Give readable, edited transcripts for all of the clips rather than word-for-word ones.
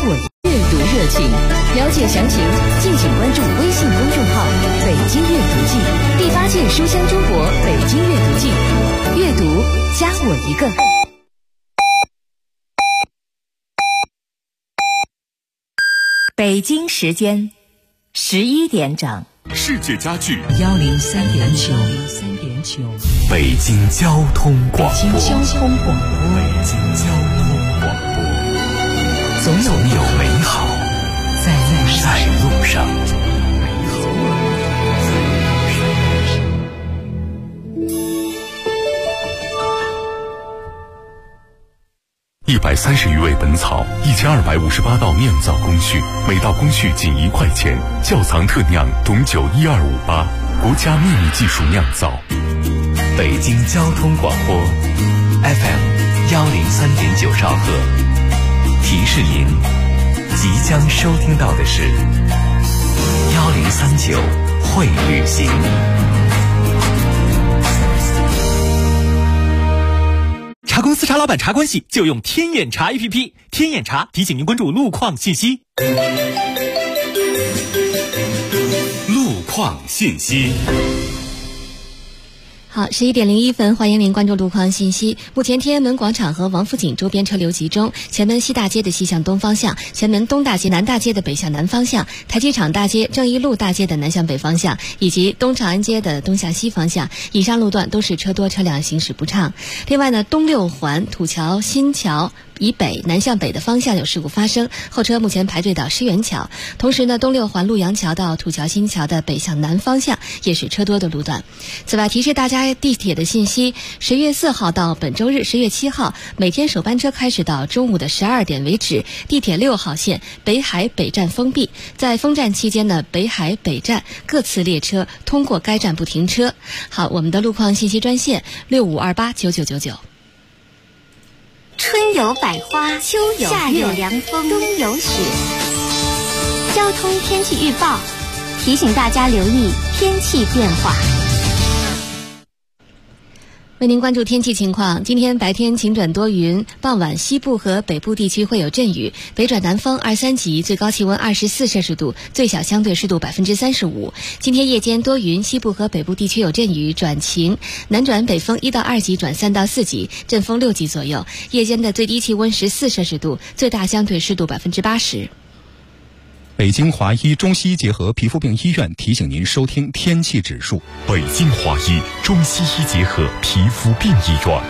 我阅读热情。了解详情，敬请关注微信公众号“北京阅读季”，第8届书香中国北京阅读季，阅读加我一个。 北京时间11点整， 世界家具 103.9， 北京交通广播， 北京交通广播，总有美好在路上。 130余味本草，1258道酿造工序，每道工序仅1块钱。窖藏特酿董酒12588，国家秘密技术酿造。 北京交通广播 FM 103.9兆赫，提示您即将收听到的是1039会旅行。 茶公司茶老板茶关系就用天眼查 APP， 天眼查提醒您关注路况信息。 路况信息。 好，11点01分，欢迎您关注路况信息。目前天安门广场和王府井周边车流集中，前门西大街的西向东方向，前门东大街南大街的北向南方向，台机场大街、正义路大街的南向北方向，以及东长安街的东向西方向，以上路段都是车多车辆行驶不畅。另外呢，东六环土桥新桥以北南向北的方向有事故发生，后车目前排队到诗园桥。同时呢，东六环陆阳桥到土桥新桥的北向南方向也是车多的路段。此外，提示大家地铁的信息：10月4号到本周日10月7号，每天首班车开始到中午的12点为止。地铁6号线北海北站封闭，在封站期间呢，北海北站各次列车通过该站不停车。好，我们的路况信息专线65289999。 春有百花，秋有夏有凉风，冬有雪。交通天气预报提醒大家留意天气变化。 为您关注天气情况，今天白天晴转多云，傍晚西部和北部地区会有阵雨，北转南风2、3级，最高气温24摄氏度，最小相对湿度35%。今天夜间多云，西部和北部地区有阵雨转晴，南转北风1到2级转3到4级，阵风6级左右，夜间的最低气温14摄氏度，最大相对湿度80%。 北京华医中西医结合皮肤病医院提醒您收听天气指数。 北京华医中西医结合皮肤病医院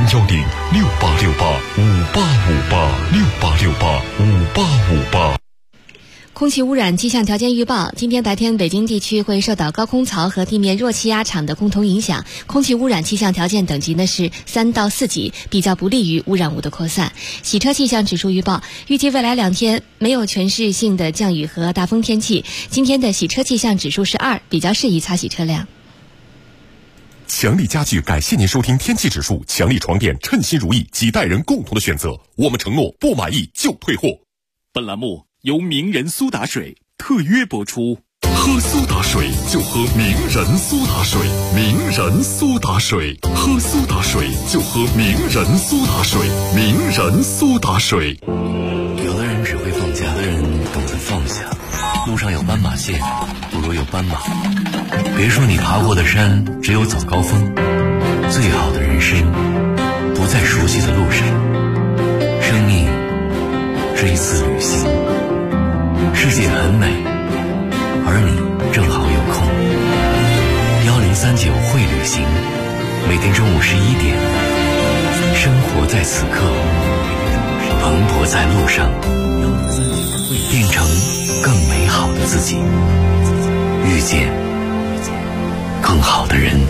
，0106868585858，685858。 空气污染气象条件预报：今天白天北京地区会受到高空槽和地面弱气压场的共同影响，空气污染气象条件等级呢是3到4级，比较不利于污染物的扩散。洗车气象指数预报：预计未来2天没有全市性的降雨和大风天气。今天的洗车气象指数是2，比较适宜擦洗车辆。 强力家具感谢您收听天气指数，强力床垫称心如意，几代人共同的选择。我们承诺不满意就退货。 本栏目由名人苏打水特约播出。 喝苏打水就喝名人苏打水，名人苏打水，喝苏打水就喝名人苏打水，名人苏打水。 有的人只会放假，有的人懂得放下。路上有斑马线，不如有斑马。别说你爬过的山只有早高峰，最好的人生不在熟悉的路上。生命是一次旅行，世界很美，而你正好有空。1039会旅行，每天中午11点，生活在此刻，蓬勃在路上，变成更美好的自己，遇见更好的人。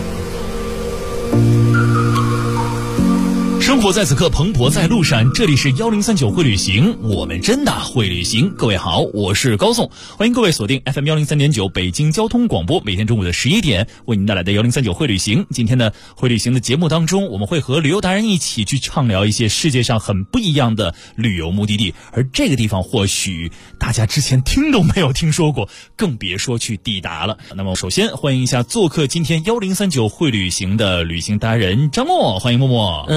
生活在此刻，蓬勃在路上。这里是1039会旅行，我们真的会旅行。各位好，我是高颂，欢迎各位锁定 FM 103.9北京交通广播，每天中午的11点为您带来的1039会旅行。今天呢，会旅行的节目当中，我们会和旅游达人一起去畅聊一些世界上很不一样的旅游目的地，而这个地方或许大家之前听都没有听说过，更别说去抵达了。那么首先欢迎一下做客今天1039会旅行的旅行达人张默，欢迎默默。 大家好，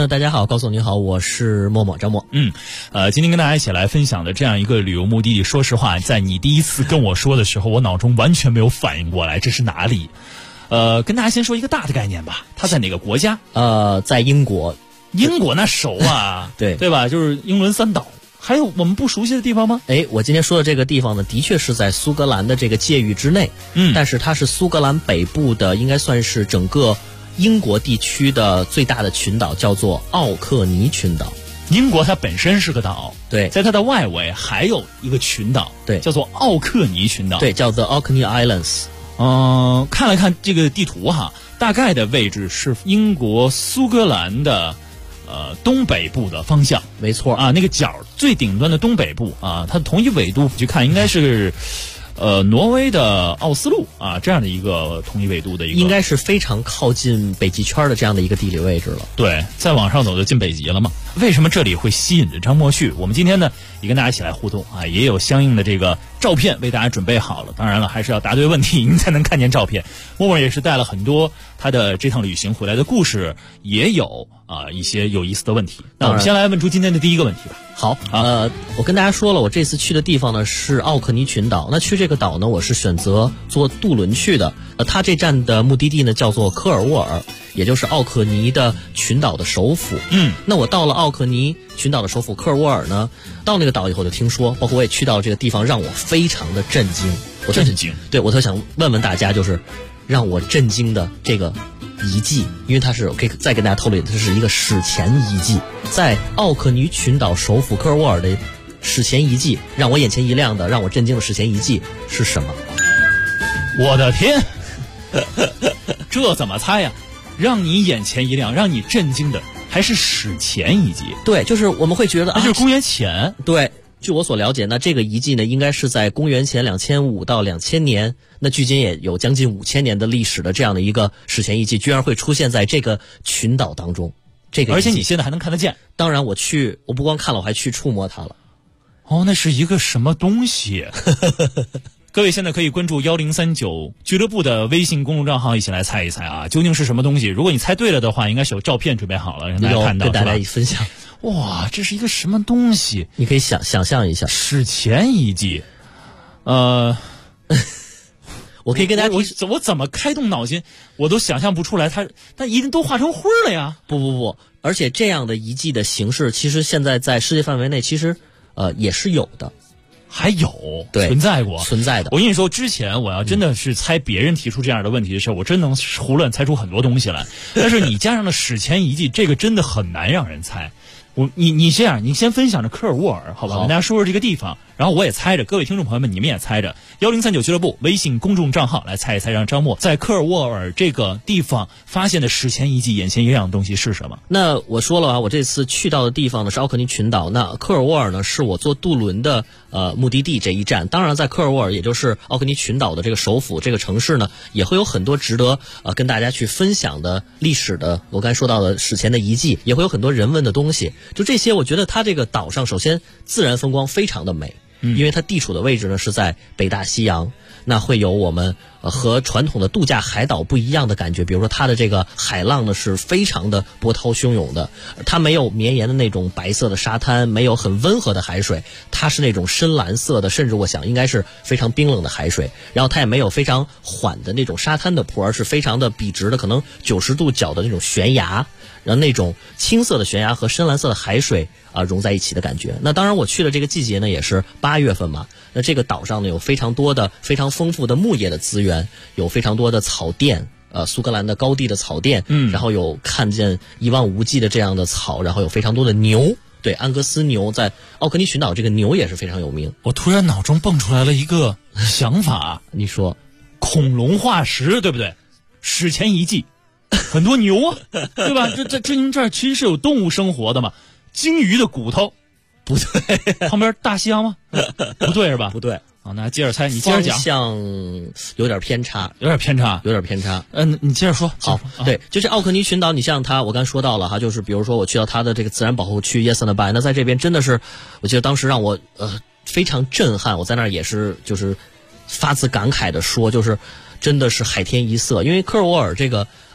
好，高总您好，我是默默张默。 今天跟大家一起来分享的这样一个旅游目的地，说实话，在你第一次跟我说的时候，我脑中完全没有反应过来这是哪里。跟大家先说一个大的概念吧，它在哪个国家？ 在英国。 英国那熟啊，对吧？就是英伦三岛。还有我们不熟悉的地方吗？ 我今天说的这个地方呢，的确是在苏格兰的这个界域之内，但是它是苏格兰北部的，应该算是整个英国地区的最大的群岛，叫做奥克尼群岛。 英国它本身是个岛， 对， 在它的外围还有一个群岛， 对， 叫做奥克尼群岛， 对，叫 The Orkney Islands。 看了看这个地图哈，大概的位置是英国苏格兰的东北部的方向， 没错啊，那个角最顶端的东北部啊，它同一纬度去看应该是挪威的奥斯陆啊，这样的一个同一纬度的一个， 应该是非常靠近北极圈的这样的一个地理位置了。 对，再往上走就进北极了嘛。为什么这里会吸引着张默旭？我们今天呢也跟大家一起来互动啊，也有相应的这个照片为大家准备好了。当然了，还是要答对问题您才能看见照片。默默也是带了很多他的这趟旅行回来的故事，也有一些有意思的问题。那我们先来问出今天的第一个问题吧。 好，我跟大家说了，我这次去的地方呢是奥克尼群岛。那去这个岛呢，我是选择坐渡轮去的。它这站的目的地呢叫做科尔沃尔，也就是奥克尼的群岛的首府。那我到了奥克尼群岛的首府科尔沃尔呢，到那个岛以后就听说，包括我也去到这个地方，让我非常的震惊。对，我特想问问大家，就是让我震惊的这个遗迹，因为它是，我可以再跟大家透露，它是一个史前遗迹，在奥克尼群岛首府科尔沃尔的史前遗迹，让我眼前一亮的，让我震惊的史前遗迹是什么？ 我的天，这怎么猜呀？让你眼前一亮，让你震惊的还是史前遗迹？ 对，就是我们会觉得那就是公元前。 对。据我所了解，那这个遗迹呢，应该是在公元前2500到2000年，那距今也有将近5000年的历史的这样的一个史前遗迹，居然会出现在这个群岛当中。这个， 而且你现在还能看得见。 当然，我不光看了，我还去触摸它了。 那是一个什么东西？各位现在可以关注1039俱乐部的微信公众账号，一起来猜一猜啊，究竟是什么东西？如果你猜对了的话，应该是有照片准备好了，让大家看到， 跟大家一分享。 哇，这是一个什么东西？ 你可以想象一下， 史前遗迹。我可以跟大家我怎么开动脑筋，我都想象不出来，它一定都化成灰了呀！ 不，而且这样的遗迹的形式，其实现在在世界范围内，其实也是有的。 还有存在的。我跟你说，之前我要真的是猜别人提出这样的问题的时候，我真能胡乱猜出很多东西来。但是你加上了史前遗迹，这个真的很难让人猜。你这样，你先分享着科尔沃尔，好吧？跟大家说说这个地方，然后我也猜着，各位听众朋友们，你们也猜着1039俱乐部微信公众账号来猜一猜，让张默在科尔沃尔这个地方发现的史前遗迹眼前一亮的东西是什么？ 那我说了啊，我这次去到的地方呢是奥克尼群岛，那科尔沃尔呢是我坐渡轮的目的地这一站。当然，在科尔沃尔，也就是奥克尼群岛的这个首府这个城市呢，也会有很多值得跟大家去分享的历史的，我刚才说到的史前的遗迹，也会有很多人文的东西。就这些，我觉得它这个岛上首先自然风光非常的美，因为它地处的位置呢是在北大西洋，那会有我们和传统的度假海岛不一样的感觉。比如说它的这个海浪呢是非常的波涛汹涌的，它没有绵延的那种白色的沙滩，没有很温和的海水，它是那种深蓝色的，甚至我想应该是非常冰冷的海水。然后它也没有非常缓的那种沙滩的坡，而是非常的笔直的，可能90度角的那种悬崖，然后那种青色的悬崖和深蓝色的海水融在一起的感觉。那当然我去的这个季节呢也是8月份嘛，那这个岛上呢有非常多的非常丰富的牧业的资源，有非常多的草甸，苏格兰的高地的草甸，然后有看见一望无际的这样的草，然后有非常多的牛。对，安格斯牛在奥克尼群岛这个牛也是非常有名。 我突然脑中蹦出来了一个想法， 你说恐龙化石对不对？史前遗迹很多牛啊，对吧？这儿其实是有动物生活的嘛。鲸鱼的骨头， 不对， 旁边大西洋吗？不对是吧？ 不对。 好，那接着猜，你接着讲。 方向有点偏差。 你接着说。 好，对，就是奥克尼群岛，你像它，我刚才说到了哈，就是比如说我去到它的这个自然保护区耶森的拜，那在这边真的是，我记得当时让我非常震撼，我在那儿也是就是发自感慨的说，就是真的是海天一色。因为科尔沃尔这个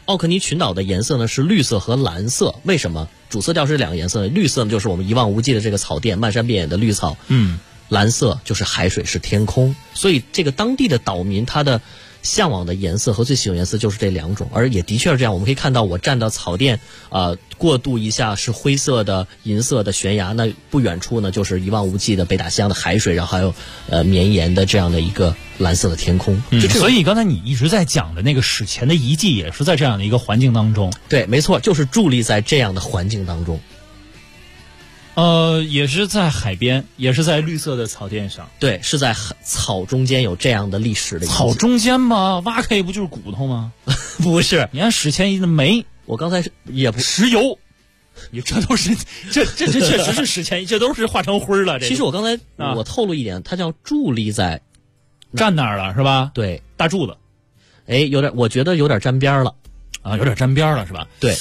奥克尼群岛的颜色呢是绿色和蓝色，为什么？主色调是这两个颜色，绿色呢就是我们一望无际的这个草甸，漫山遍野的绿草，蓝色就是海水是天空，所以这个当地的岛民他的向往的颜色和最喜欢颜色就是这两种，而也的确是这样。我们可以看到，我站到草甸，过渡一下是灰色的、银色的悬崖，那不远处呢就是一望无际的北大西洋的海水，然后还有绵延的这样的一个蓝色的天空。 所以刚才你一直在讲的那个史前的遗迹，也是在这样的一个环境当中。 对，没错，就是伫立在这样的环境当中。 也是在海边，也是在绿色的草甸上。 对，是在草中间有这样的历史的。 草中间吗？挖开不就是骨头吗？ 不是， 你看史前遗的煤， 我刚才也不石油，你这都是这确实是史前遗，这都是化成灰了。 其实我刚才我透露一点，它叫伫立在站那儿了，是吧？ 对， 大柱子。 有点，我觉得有点沾边了啊，有点沾边了，是吧？ 对，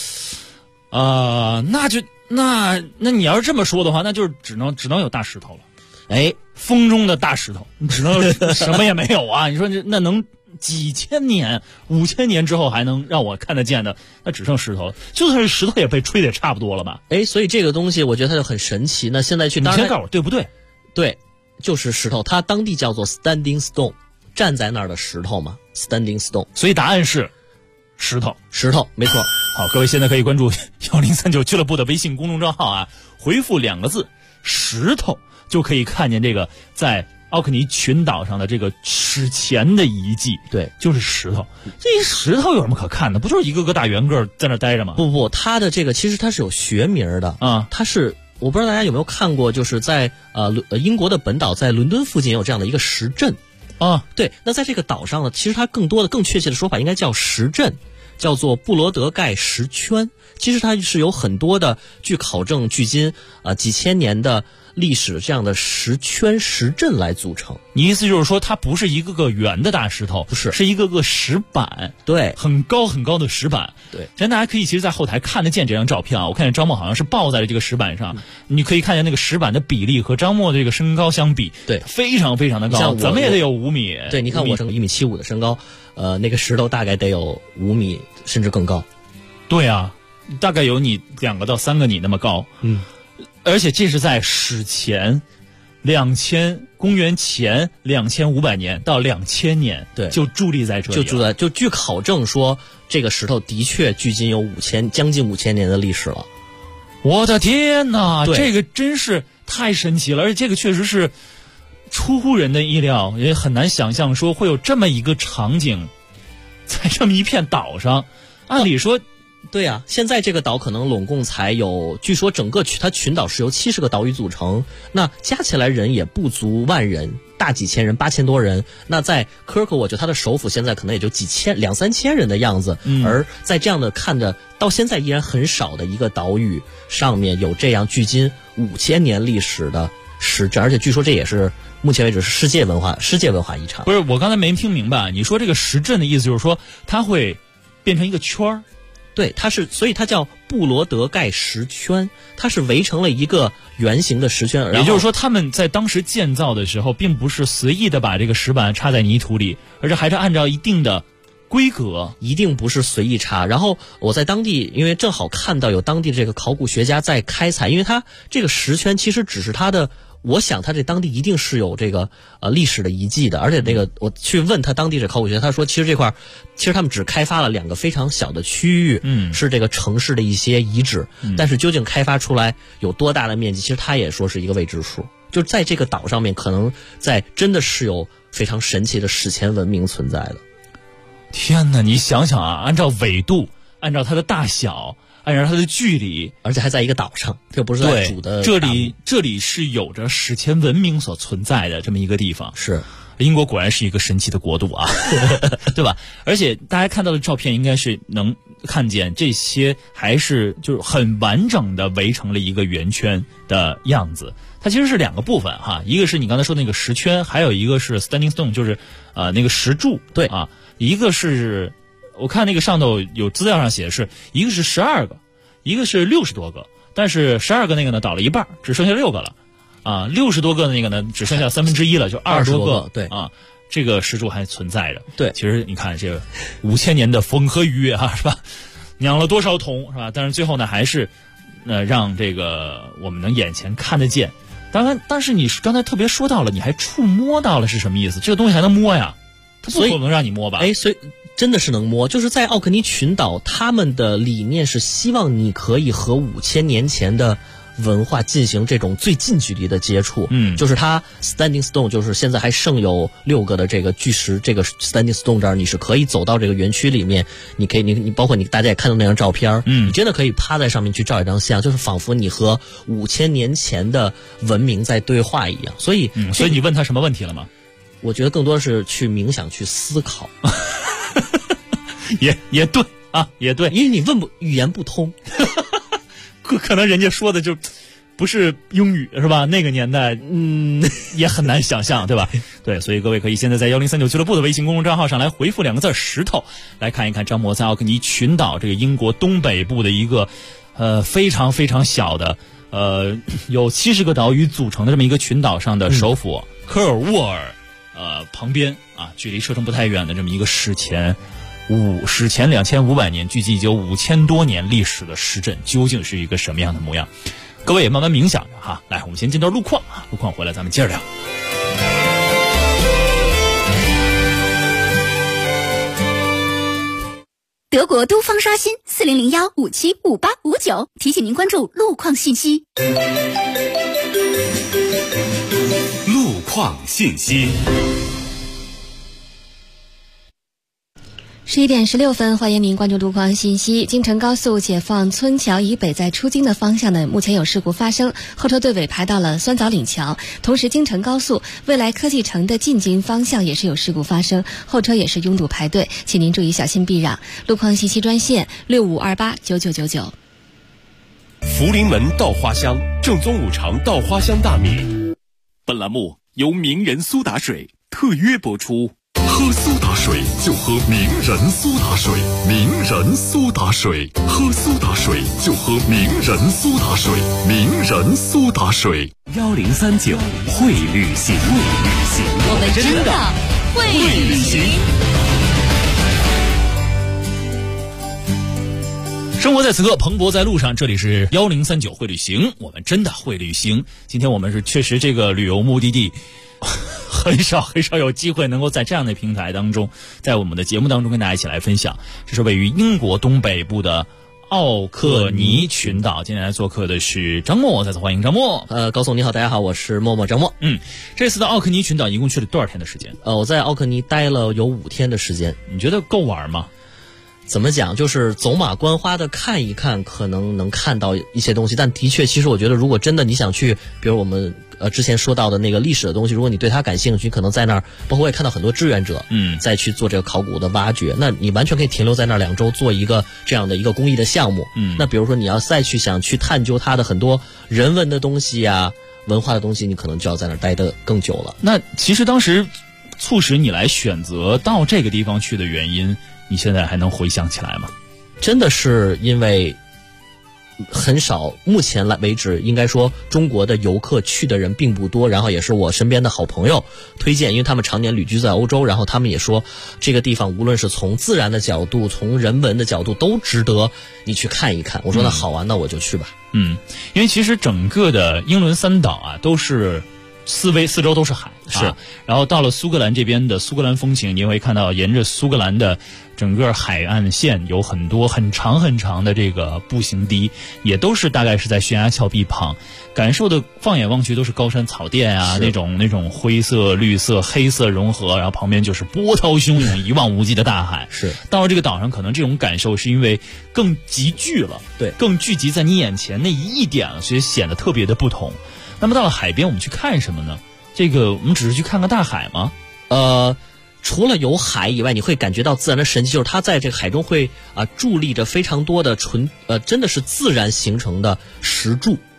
那你要是这么说的话，那就是只能有大石头了。风中的大石头，你只能什么也没有啊！你说那能几千年、5000年之后还能让我看得见的，那只剩石头了。就算是石头也被吹得也差不多了吧？ 所以这个东西我觉得它就很神奇。那现在去， 你先告诉我对不对？ 对，就是石头，它当地叫做 standing stone， 站在那儿的石头嘛 ，standing stone。 所以答案是石头， 没错。 好，各位现在可以关注1039俱乐部的微信公众账号啊，回复2个字“石头”，就可以看见这个在奥克尼群岛上的这个史前的遗迹。 对， 就是石头。这石头有什么可看的？不就是一个个大圆个在那待着吗？ 不，它的这个其实它是有学名的啊，它是。我不知道大家有没有看过，就是在英国的本岛，在伦敦附近有这样的一个石阵啊。 对，那在这个岛上呢，其实它更确切的说法应该叫石阵，叫做布罗德盖石圈。其实它是有很多的，据考证，距今几千年的历史这样的石圈石阵来组成。 你意思就是说，它不是一个个圆的大石头， 不是， 是一个个石板， 对， 很高很高的石板。 对， 现在大家可以其实，在后台看得见这张照片啊。我看见张默好像是抱在了这个石板上，你可以看见那个石板的比例和张默的这个身高相比， 对， 非常非常的高，怎么也得有5米。 对，你看我1.75米的身高，那个石头大概得有5米甚至更高。 对啊，大概有你2个到3个你那么高。而且这是在史前公元前2500年到2000年， 对， 就伫立在这里了。 就据考证说，这个石头的确距今有将近5000年的历史了。 我的天哪，这个真是太神奇了，而且这个确实是出乎人的意料，也很难想象说会有这么一个场景，在这么一片岛上。按理说， 对啊，现在这个岛可能拢共才有，据说整个它群岛是由70个岛屿组成，那加起来人也不足10000人，大几千人，8000多人。那在科克，我觉得它的首府现在可能也就2-3千人的样子。而在这样的看着到现在依然很少的一个岛屿上面有这样距今5000年历史的石阵，而且据说这也是目前为止是世界文化遗产。 不是，我刚才没听明白，你说这个石阵的意思就是说它会变成一个圈儿。 对，所以它叫布罗德盖石圈，它是围成了一个圆形的石圈。 也就是说，他们在当时建造的时候，并不是随意的把这个石板插在泥土里，而是还是按照一定的规格， 一定不是随意插。然后我在当地，因为正好看到有当地这个考古学家在开采，因为它这个石圈其实只是它的。我想他这当地一定是有这个历史的遗迹的，而且那个我去问他当地这考古学家，他说其实这块其实他们只开发了2个非常小的区域，是这个城市的一些遗址，但是究竟开发出来有多大的面积，其实他也说是一个未知数。就在这个岛上面，可能真的是有非常神奇的史前文明存在的。 天哪，你想想啊，按照纬度，按照它的大小，按照它的距离， 而且还在一个岛上，这不是在主的。 这里是有着史前文明所存在的这么一个地方。 是， 英国果然是一个神奇的国度啊，对吧？而且大家看到的照片应该是能看见这些还是就是很完整的围成了一个圆圈的样子。它其实是2个部分哈，一个是你刚才说的那个石圈，还有一个是 standing stone， 就是那个石柱。 对啊，一个是我看那个上头有资料上写的是一个是12个，一个是60多个，但是12个那个呢倒了一半，只剩下6个了。啊，60多个的那个呢只剩下1/3了，就20多个。 对啊， 这个石柱还存在着。 对， 其实你看这个5000年的风和雨啊，是吧？酿了多少桶，是吧？但是最后呢，还是让这个我们能眼前看得见。当然，但是你刚才特别说到了，你还触摸到了是什么意思？这个东西还能摸呀？它不可能让你摸吧？ 哎，所以真的是能摸。就是在奥克尼群岛，他们的理念是希望你可以和5000年前的文化进行这种最近距离的接触。就是它 Standing Stone， 就是现在还剩有6个的这个巨石，这个 Standing Stone 这儿你是可以走到这个园区里面，你可以你包括你大家也看到那张照片，你真的可以趴在上面去照一张相，就是仿佛你和5000年前的文明在对话一样。所以你问他什么问题了吗？ 我觉得更多的是去冥想、去思考。 也对啊，也对， 因为你语言不通。 可能人家说的就不是英语是吧？那个年代，也很难想象，对吧？对，所以各位可以现在在1039俱乐部的微信公众账号上来回复2个字石头，来看一看张默在奥克尼群岛这个英国东北部的一个非常非常小的有70个岛屿组成的这么一个群岛上的首府科尔沃尔旁边啊，距离车程不太远的这么一个史前2500年，距今已经5000多年历史的石镇，究竟是一个什么样的模样？各位也慢慢冥想着哈。来，我们先进段路况啊，路况回来咱们接着聊。 德国都方刷新4001575859，提醒您关注路况信息。 路况信息。 11点16分，欢迎您关注路况信息。京承高速解放村桥以北在出京的方向呢，目前有事故发生，后车队尾排到了酸枣岭桥。同时，京承高速未来科技城的进京方向也是有事故发生，后车也是拥堵排队，请您注意小心避让。路况信息专线65289999。 福临门稻花香，正宗五常稻花香大米。 本栏目由名人苏打水特约播出。喝苏打水就喝名人苏打水，名人苏打水，喝苏打水就喝名人苏打水，名人苏打水。 1039会旅行， 我们真的会旅行。 生活在此刻，蓬勃在路上。这里是1039会旅行，我们真的会旅行。今天我们是确实这个旅游目的地很少有机会能够在这样的平台当中，在我们的节目当中跟大家一起来分享。这是位于英国东北部的奥克尼群岛。今天来做客的是张默，再次欢迎张默。 高总你好，大家好，我是默默张默。 这次到奥克尼群岛一共去了多少天的时间？ 我在奥克尼待了有5天的时间。 你觉得够玩吗？ 怎么讲，就是走马观花的看一看，可能能看到一些东西，但的确其实我觉得如果真的你想去，比如我们之前说到的那个历史的东西，如果你对它感兴趣，可能在那儿，包括我也看到很多志愿者再去做这个考古的挖掘，那你完全可以停留在那儿2周做一个这样的一个公益的项目。那比如说你要再去想去探究它的很多人文的东西啊，文化的东西，你可能就要在那儿待得更久了。 那其实当时促使你来选择到这个地方去的原因，你现在还能回想起来吗？ 真的是因为很少，目前为止应该说中国的游客去的人并不多，然后也是我身边的好朋友推荐，因为他们常年旅居在欧洲，然后他们也说这个地方无论是从自然的角度，从人文的角度都值得你去看一看。我说那好啊，那我就去吧。 因为其实整个的英伦三岛啊都是四周都是海， 是。 然后到了苏格兰这边的苏格兰风情，你会看到沿着苏格兰的整个海岸线有很多很长很长的这个步行堤，也都是大概是在悬崖峭壁旁，感受的放眼望去都是高山草甸啊，那种灰色、绿色、黑色融合，然后旁边就是波涛汹涌、一望无际的大海。 是。 到了这个岛上，可能这种感受是因为更集聚了， 对， 更聚集在你眼前那一点了，所以显得特别的不同。那么到了海边，我们去看什么呢？这个我们只是去看个大海吗？ 除了有海以外，你会感觉到自然的神奇，就是它在这个海中会伫立着非常多的真的是自然形成的石柱。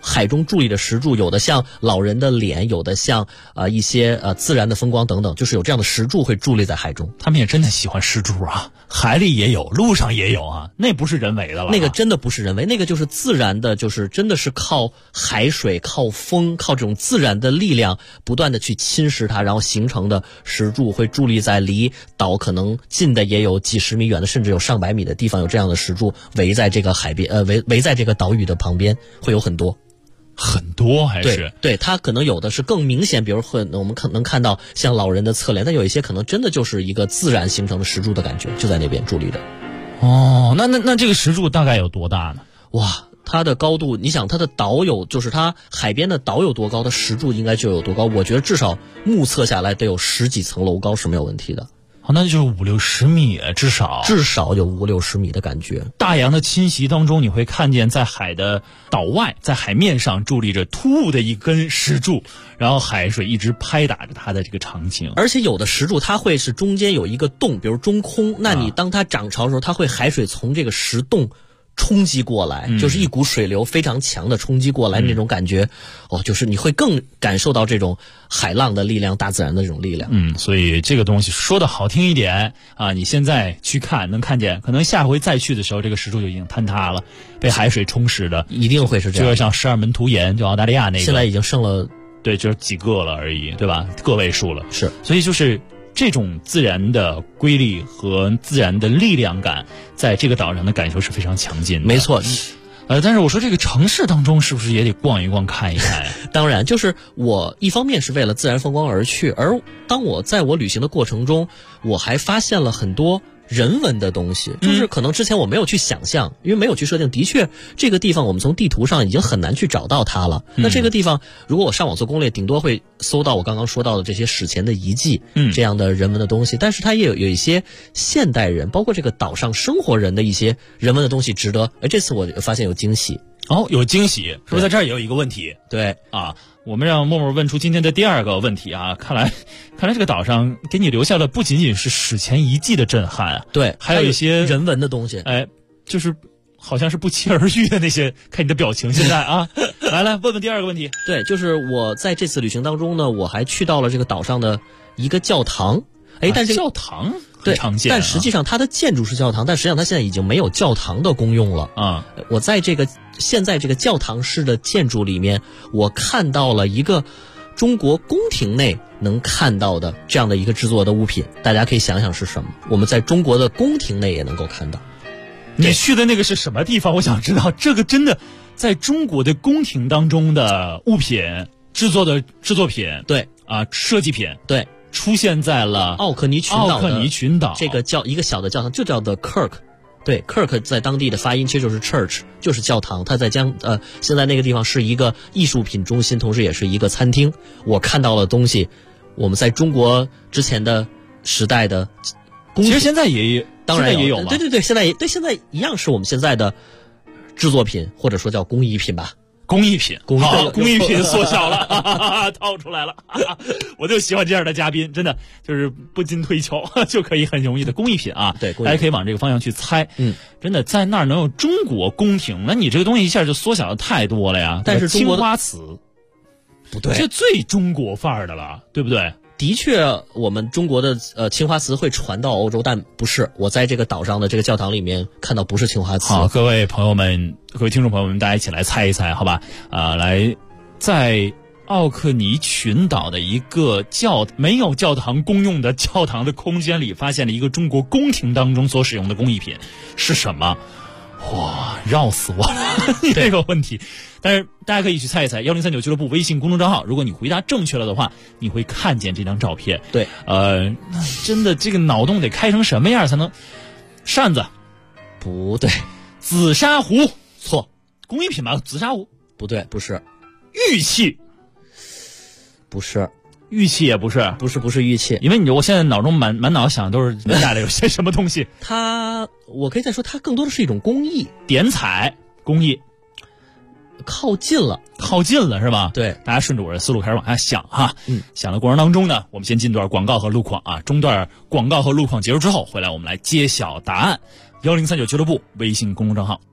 海中伫立的石柱，有的像老人的脸，有的像一些自然的风光等等，就是有这样的石柱会伫立在海中。 他们也真的喜欢石柱啊，海里也有，路上也有啊，那不是人为的了。 那个真的不是人为，那个就是自然的，就是真的是靠海水、靠风、靠这种自然的力量不断的去侵蚀它，然后形成的石柱会伫立在离岛可能近的也有几十米远的，甚至有上百米的地方，有这样的石柱围在这个海边，围在这个岛屿的旁边，会有很多。 很多还是对，它可能有的是更明显，比如我们可能看到像老人的侧脸，但有一些可能真的就是一个自然形成的石柱的感觉，就在那边伫立的。 哦，那这个石柱大概有多大呢？ 哇，它的高度，你想它的岛有，就是它海边的岛有多高，它石柱应该就有多高。我觉得至少目测下来得有10几层楼高是没有问题的。 好，那就是50-60米，至少有50-60米的感觉。 大洋的侵袭当中，你会看见在海的岛外，在海面上伫立着突兀的一根石柱，然后海水一直拍打着它的这个场景。 而且有的石柱它会是中间有一个洞，比如中空，那你当它涨潮的时候，它会海水从这个石洞冲击过来，就是一股水流非常强的冲击过来，那种感觉，就是你会更感受到这种海浪的力量，大自然的这种力量。 所以这个东西说的好听一点啊，你现在去看能看见，可能下回再去的时候，这个石柱就已经坍塌了，被海水冲蚀的， 一定会是这样。 就像十二门徒岩，就澳大利亚那个， 现在已经剩了， 对，就是几个了而已，对吧？个位数了。 是， 所以就是这种自然的规律和自然的力量感，在这个岛上的感受是非常强劲的。 没错。 但是我说这个城市当中是不是也得逛一逛看一看呀？ 当然，就是我一方面是为了自然风光而去，而当我在我旅行的过程中，我还发现了很多人文的东西，就是可能之前我没有去想象，因为没有去设定。的确，这个地方我们从地图上已经很难去找到它了。那这个地方，如果我上网做攻略，顶多会搜到我刚刚说到的这些史前的遗迹，这样的人文的东西。但是它也有一些现代人，包括这个岛上生活人的一些人文的东西，值得。这次我发现有惊喜。 有惊喜，是不是在这儿也有一个问题？ 对啊，我们让默默问出今天的第二个问题啊！看来这个岛上给你留下了不仅仅是史前遗迹的震撼啊， 对， 还有一些人文的东西， 就是好像是不期而遇的那些。看你的表情，现在啊，来问第二个问题。 对，就是我在这次旅行当中呢，我还去到了这个岛上的一个教堂。但是教堂对， 常见， 但实际上它的建筑是教堂，但实际上它现在已经没有教堂的功用了啊。 我在现在这个教堂式的建筑里面，我看到了一个中国宫廷内能看到的这样的一个制作的物品，大家可以想想是什么？我们在中国的宫廷内也能够看到。 你去的那个是什么地方？我想知道，这个真的在中国的宫廷当中的物品制作品， 对啊，设计品， 对。 出现在了奥克尼群岛这个一个小的教堂，就叫 The Kirk。对 ，Kirk 在当地的发音其实就是 church， 就是教堂。它在现在那个地方是一个艺术品中心，同时也是一个餐厅。我看到了东西，我们在中国之前的时代的宫廷， 其实现在当然也有嘛。 对，现在一样是我们现在的制作品，或者说叫工艺品吧。 工艺品缩小了，套出来了，我就喜欢这样的嘉宾，真的就是不经推敲就可以很容易的工艺品啊。 对， 大家可以往这个方向去猜。真的在那儿能有中国宫廷，那你这个东西一下就缩小的太多了呀。 但是青花瓷不对， 这最中国范儿的了，对不对？ 的确，我们中国的青花瓷会传到欧洲，但不是。我在这个岛上的这个教堂里面看到不是青花瓷。 好，各位朋友们，各位听众朋友们，大家一起来猜一猜，好吧？来，在奥克尼群岛的一个没有教堂公用的教堂的空间里，发现了一个中国宫廷当中所使用的工艺品是什么？哇，绕死我了这个问题。但是大家可以去猜一猜1039俱乐部微信公众账号，如果你回答正确了的话，你会看见这张照片。 对， 那真的这个脑洞得开成什么样才能？扇子不对， 紫砂壶错， 工艺品吧？紫砂壶不对，不是， 玉器不是， 玉器也不是， 不是玉器， 因为我现在脑中满脑想都是你家里有些什么东西。 我可以再说，它更多的是一种工艺， 点彩工艺。 靠近了是吧？ 对， 大家顺着我的思路开始往下想哈。想的过程当中呢，我们先进段广告和路况啊，中段广告和路况结束之后，回来我们来揭晓答案。1039俱乐部微信公众账号。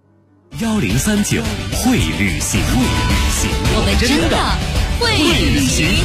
1039会旅行， 我们真的会旅行。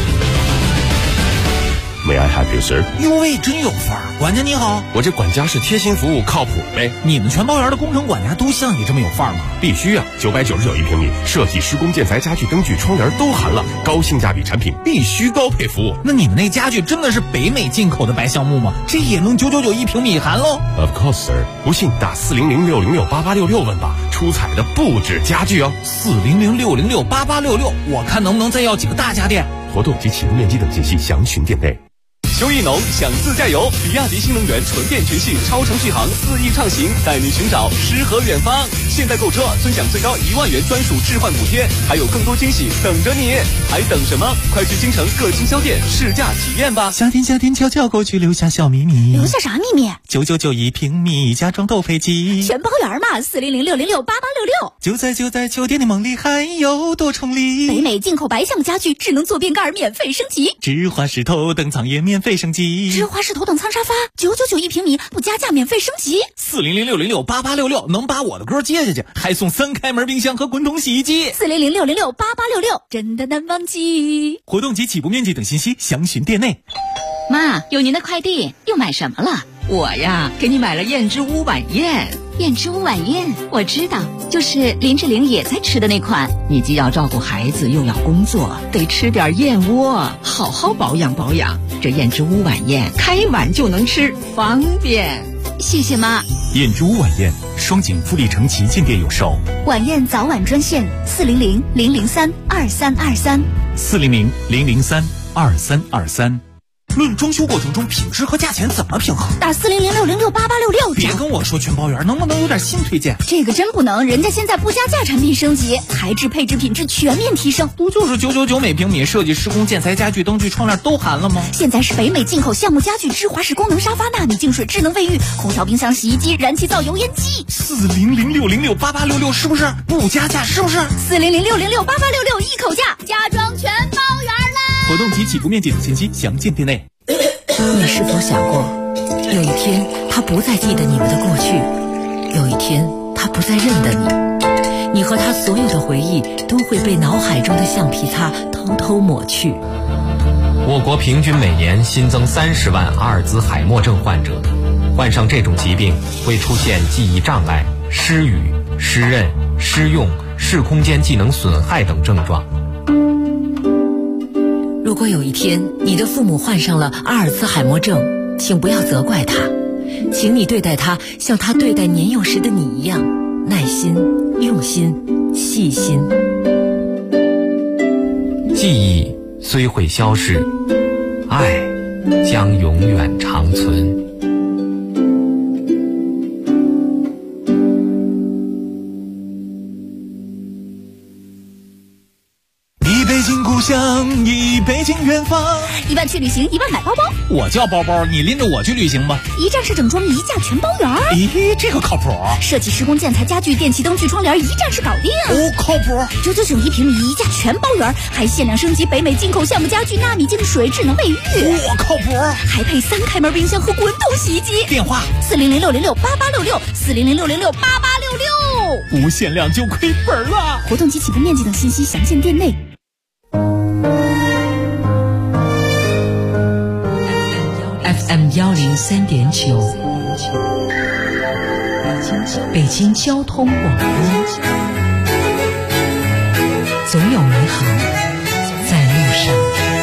May I help you, sir？ 哟喂，真有范儿！管家你好， 我这管家是贴心服务，靠谱呗。 你们全包园的工程管家都像你这么有范儿吗？ 必须啊！999一平米，设计、施工、建材、家具、灯具、窗帘都含了，高性价比产品，必须高配服务。 那你们那家具真的是北美进口的白橡木吗？这也能999一平米含喽 ？Of course, sir。不信打400-606-8866问吧，出彩的不止家具哦。 400-606-8866，我看能不能再要几个大家电。 活动及启动面积等信息详询店内。 秋意浓，想自驾游，比亚迪新能源纯电全系超长续航4翼畅行，带你寻找诗和远方。现在购车尊享最高1万元专属置换补贴，还有更多惊喜等着你，还等什么？快去京城各经销店试驾体验吧！ 夏天悄悄过去，留下小秘密。 留下啥秘密 ？999一平米，家装都配齐， 全包圆嘛！400-606-8866。 就在酒店的梦里，还有多重礼。 北美进口白橡木家具，智能坐便盖免费升级， 智华石头等舱也免费升级， 智华石头等舱沙发999一平米，不加价免费升级。 400-606-8866能把我的歌接下去，还送3开门冰箱和滚筒洗衣机。 400-606-8866真的难忘记。 活动及起步面积等信息详询店内。 妈，有您的快递，又买什么了？我呀，给你买了燕之屋晚宴。 燕之屋晚宴，我知道，就是林志玲也在吃的那款。 你既要照顾孩子，又要工作，得吃点燕窝，好好保养保养。这燕之屋晚宴，开碗就能吃，方便。 谢谢妈。 燕之屋晚宴，双井富力城旗舰店有售。 晚宴早晚专线400-003-2323。 400-003-2323。论装修过程中品质和价钱怎么平衡？ 打400-606-8866。 别跟我说全包圆，能不能有点新推荐？ 这个真不能，人家现在不加价产品升级，材质、配置、品质全面提升。 不就是999每平米，设计、施工、建材、家具、灯具、窗帘都含了吗？ 现在是北美进口橡木家具、芝华士功能沙发、纳米净水、智能卫浴、空调、冰箱、洗衣机、燃气灶、油烟机。 400-606-8866是不是不加价？是不是 400-606-8866一口价，家装全包圆啦！ 活动及起步面积等信息详见店内。 你是否想过，有一天他不再记得你们的过去，有一天他不再认得你，你和他所有的回忆都会被脑海中的橡皮擦偷偷抹去。 我国平均每年新增30万阿尔兹海默症患者，患上这种疾病会出现记忆障碍、失语、失认、失用、视空间技能损害等症状。 如果有一天你的父母患上了阿尔兹海默症，请不要责怪他，请你对待他像他对待年幼时的你一样，耐心、用心、细心。 记忆虽会消逝，爱将永远长存。 想忆北京远方 ，1万去旅行，1万买包包。 我叫包包，你拎着我去旅行吧。 一站式整装，一价全包圆。 咦，这个靠谱。 设计、施工、建材、家具、电器、灯具、窗帘，一站式搞定。 哦，靠谱。 999一平米，一价全包圆，还限量升级北美进口橡木家具、纳米净水、智能卫浴。 我靠谱。 还配3开门冰箱和滚筒洗衣机。 电话 400-606-8866，400-606-8866。 不限量就亏本了。 活动及起步面积等信息详见店内。 FM 103.9，北京交通广播，总有美好在路上。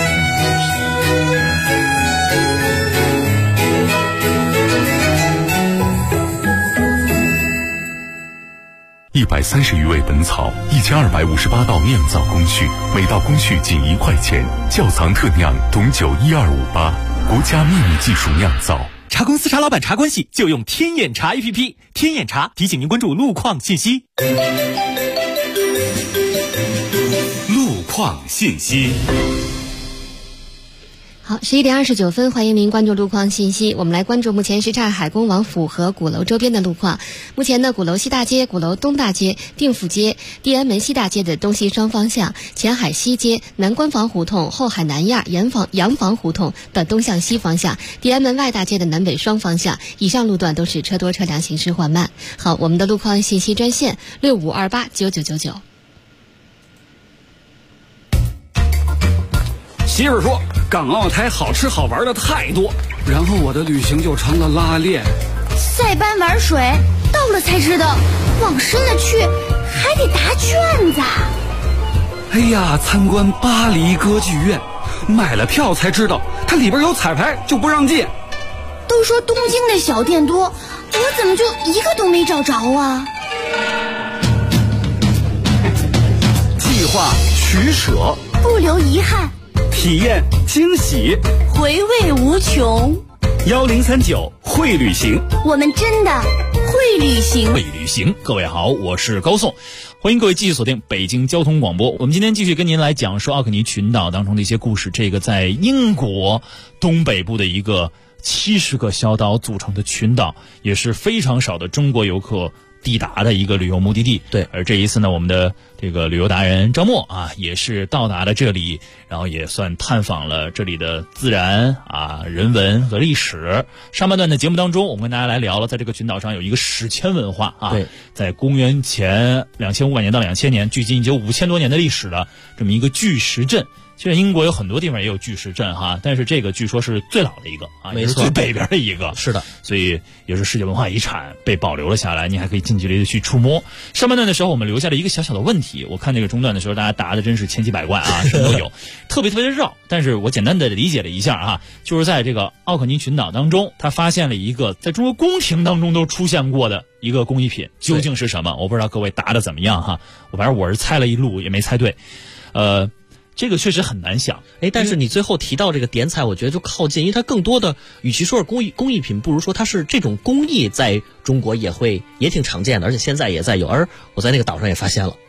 130余味本草，1258道酿造工序，每道工序仅1块钱。窖藏特酿董酒12588，国家秘密技术酿造。 茶公司茶老板茶关系就用天眼茶 APP， 天眼茶提醒您关注路况信息。 路况信息。 好，11点29分，欢迎您关注路况信息。我们来关注目前什刹海公王府和鼓楼周边的路况。目前呢，鼓楼西大街、鼓楼东大街、定府街、地安门西大街的东西双方向、前海西街、南关房胡同、后海南亚、洋房胡同的东向西方向、地安门外大街的南北双方向，以上路段都是车多车辆行驶缓慢。好，我们的路况信息专线65289999。 媳妇说港澳台好吃好玩的太多，然后我的旅行就成了拉练。 塞班玩水，到了才知道往深了去还得答卷子。 哎呀，参观巴黎歌剧院，买了票才知道它里边有彩排就不让进。 都说东京的小店多，我怎么就一个都没找着啊？ 计划取舍， 不留遗憾， 体验惊喜， 回味无穷。 1039会旅行， 我们真的会旅行。 会旅行，各位好，我是高颂，欢迎各位继续锁定北京交通广播。我们今天继续跟您来讲述奥克尼群岛当中的一些故事。这个在英国东北部的一个70个小岛组成的群岛，也是非常少的中国游客抵达的一个旅游目的地。 对， 而这一次呢，我们的这个旅游达人赵默啊，也是到达了这里，然后也算探访了这里的自然啊、人文和历史。上半段的节目当中，我们跟大家来聊了，在这个群岛上有一个史前文化啊， 对， 在公元前2500年到2000年，距今已经有5000多年的历史了，这么一个巨石阵。其实英国有很多地方也有巨石阵哈，但是这个据说是最老的一个啊， 没错， 也是最北边的一个。 是的， 所以也是世界文化遗产被保留了下来，你还可以近距离的去触摸。上半段的时候，我们留下了一个小小的问题，我看这个中段的时候，大家答的真是千奇百怪啊，什么都有，特别的绕。但是我简单的理解了一下啊，就是在这个奥克尼群岛当中，他发现了一个在中国宫廷当中都出现过的一个工艺品，究竟是什么？我不知道各位答的怎么样哈，反正我是猜了一路也没猜对，这个确实很难想， 但是你最后提到这个点彩，我觉得就靠近，因为它更多的，与其说是工艺品，不如说它是这种工艺在中国也挺常见的，而且现在也在有，而我在那个岛上也发现了。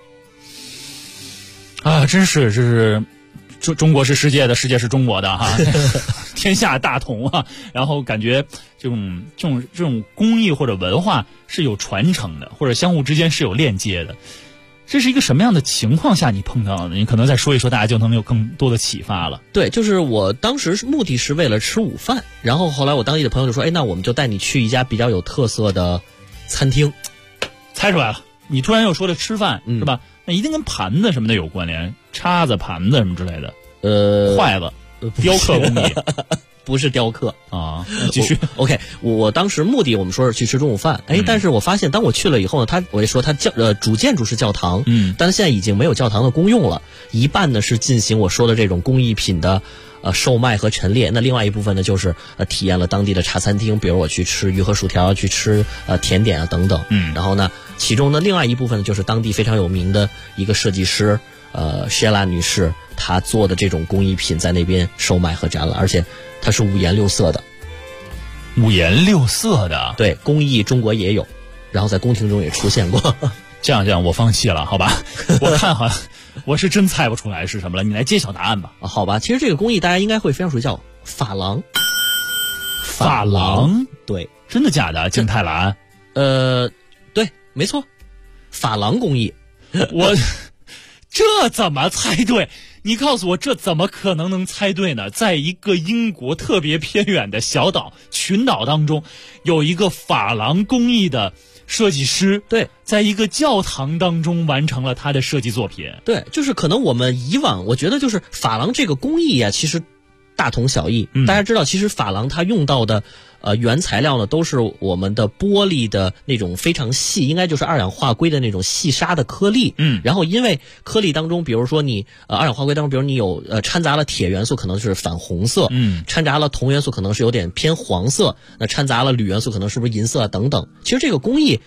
啊，真是，这是中国是世界的，世界是中国的哈，天下大同啊。然后感觉这种工艺或者文化是有传承的，或者相互之间是有链接的。这是一个什么样的情况下你碰到的？你可能再说一说，大家就能有更多的启发了。 对，就是我当时目的是为了吃午饭，然后后来我当地的朋友就说：“那我们就带你去一家比较有特色的餐厅。” 猜出来了，你突然又说了吃饭，是吧？那一定跟盘子什么的有关联，叉子、盘子什么之类的。筷子，雕刻工艺。 不是雕刻啊，继续。 OK， 我当时目的我们说是去吃中午饭，但是我发现当我去了以后呢，我也说它主建筑是教堂，但是现在已经没有教堂的功用了，一半呢是进行我说的这种工艺品的售卖和陈列，那另外一部分呢就是体验了当地的茶餐厅，比如我去吃鱼和薯条，去吃甜点啊等等，然后呢，其中呢另外一部分呢就是当地非常有名的一个设计师谢拉女士，她做的这种工艺品在那边售卖和展览，而且它是五颜六色的。 五颜六色的， 对，工艺中国也有，然后在宫廷中也出现过。 这样，我放弃了，好吧？我看好像我是真猜不出来是什么了，你来揭晓答案吧。 好吧，其实这个工艺大家应该会非常熟悉，叫珐琅。 珐琅， 对， 真的假的？金泰兰？ 对，没错，珐琅工艺。 我这怎么猜对？你告诉我，这怎么可能猜对呢？在一个英国特别偏远的小岛群岛当中，有一个珐琅工艺的设计师， 对， 在一个教堂当中完成了他的设计作品。 对，就是可能我们以往我觉得就是珐琅这个工艺啊，其实大同小异。大家知道，其实珐琅它用到的原材料呢，都是我们的玻璃的那种非常细，应该就是二氧化硅的那种细沙的颗粒。然后因为颗粒当中，比如说你二氧化硅当中，比如你有掺杂了铁元素，可能是反红色；掺杂了铜元素，可能是有点偏黄色；那掺杂了铝元素，可能是不是银色等等。其实这个工艺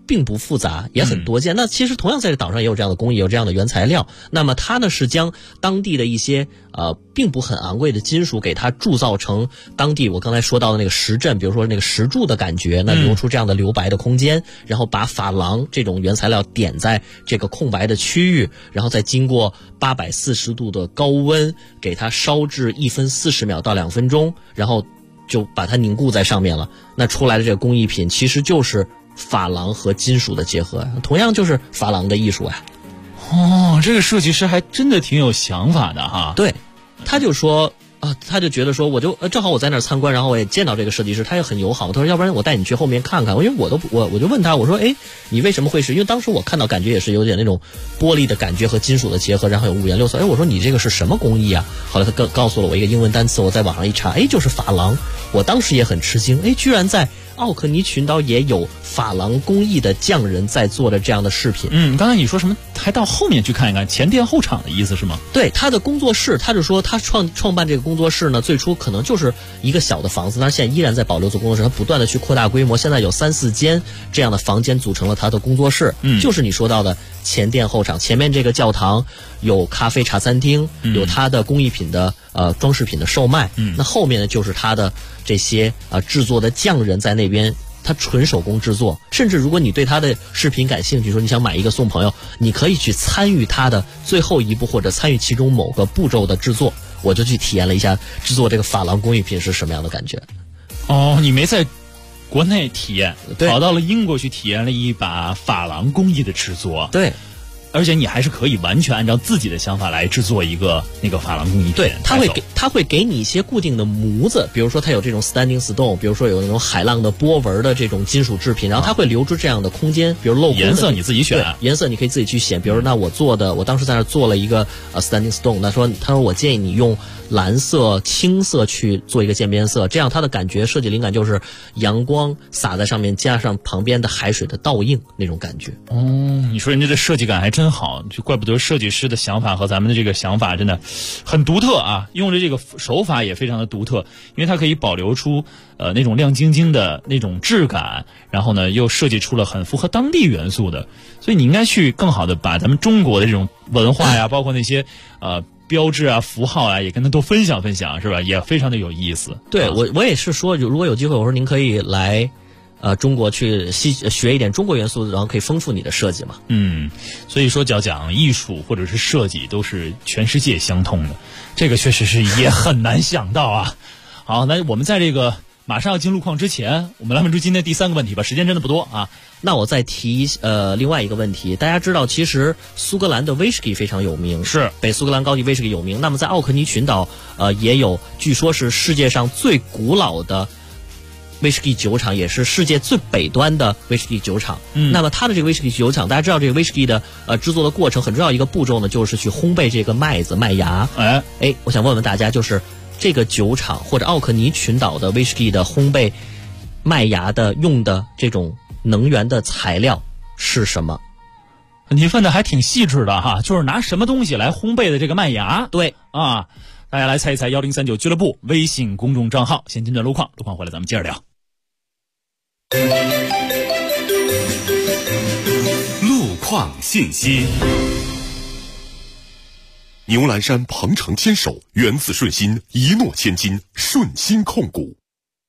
并不复杂，也很多见。那其实同样在这岛上也有这样的工艺，有这样的原材料。那么它呢是将当地的一些并不很昂贵的金属给它铸造成当地我刚才说到的那个石阵，比如说那个石柱的感觉，那留出这样的留白的空间，然后把珐琅这种原材料点在这个空白的区域，然后再经过840度的高温给它烧制1分40秒到2分钟，然后就把它凝固在上面了。那出来的这个工艺品其实就是珐琅和金属的结合，同样就是珐琅的艺术啊。 哦，这个设计师还真的挺有想法的哈。 对，他就说他就觉得说，我就正好我在那儿参观，然后我也见到这个设计师，他也很友好。他说，要不然我带你去后面看看。因为我就问他，我说，哎，你为什么会是？因为当时我看到感觉也是有点那种玻璃的感觉和金属的结合，然后有五颜六色。哎，我说你这个是什么工艺啊？后来他告诉了我一个英文单词，我在网上一查，哎，就是珐琅。我当时也很吃惊，哎，居然在奥克尼群岛也有珐琅工艺的匠人在做的这样的饰品。 刚才你说什么？还到后面去看一看，前店后厂的意思是吗？ 对，他的工作室，他就说他创办这个工作室呢，最初可能就是一个小的房子，但是现在依然在保留做工作室，他不断的去扩大规模，现在有3-4间这样的房间组成了他的工作室。就是你说到的前店后厂，前面这个教堂有咖啡茶餐厅，有他的工艺品的装饰品的售卖。那后面呢就是他的这些制作的匠人在那边。他纯手工制作，甚至如果你对他的饰品感兴趣，说你想买一个送朋友，你可以去参与他的最后一步，或者参与其中某个步骤的制作。我就去体验了一下制作这个珐琅工艺品是什么样的感觉。 哦，你没在国内体验，跑到了英国去体验了一把珐琅工艺的制作。 对。 而且你还是可以完全按照自己的想法来制作一个那个珐琅工艺品。 对，他会给你一些固定的模子，比如说它有这种 standing stone， 比如说有那种海浪的波纹的这种金属制品，然后它会留出这样的空间，比如镂空颜色你自己选， 颜色你可以自己去选。比如那我当时在那做了一个standing stone， 他说我建议你用蓝色、青色去做一个渐变色，这样它的感觉设计灵感就是阳光洒在上面，加上旁边的海水的倒映那种感觉。 哦，你说人家的设计感还真好，就怪不得设计师的想法和咱们的这个想法真的很独特啊！用的这个手法也非常的独特，因为它可以保留出那种亮晶晶的那种质感，然后呢又设计出了很符合当地元素的，所以你应该去更好的把咱们中国的这种文化呀，包括那些标志啊、符号啊，也跟他都分享分享，是吧？也非常的有意思。 对，我也是说，如果有机会，我说您可以来中国去学一点中国元素，然后可以丰富你的设计嘛。 所以说讲艺术或者是设计都是全世界相通的，这个确实是也很难想到啊。好，那我们在这个马上要进路况之前，我们来问出今天第3个问题吧，时间真的不多啊。 那我再提另外一个问题，大家知道其实苏格兰的威士忌非常有名， 是北苏格兰高级威士忌有名。那么在奥克尼群岛也有，据说是世界上最古老的威士忌酒厂，也是世界最北端的威士忌酒厂。那么它的这个威士忌酒厂，大家知道这个威士忌的制作的过程很重要一个步骤呢，就是去烘焙这个麦芽。我想问问大家，就是这个酒厂或者奥克尼群岛的威士忌的烘焙麦芽的用的这种能源的材料是什么？ 你问的还挺细致的哈，就是拿什么东西来烘焙的这个麦芽？ 对啊，大家来猜一猜1039俱乐部微信公众账号。先听段路况回来咱们接着聊。 路况信息。牛栏山鹏程牵手，原子顺心，一诺千金，顺心控股。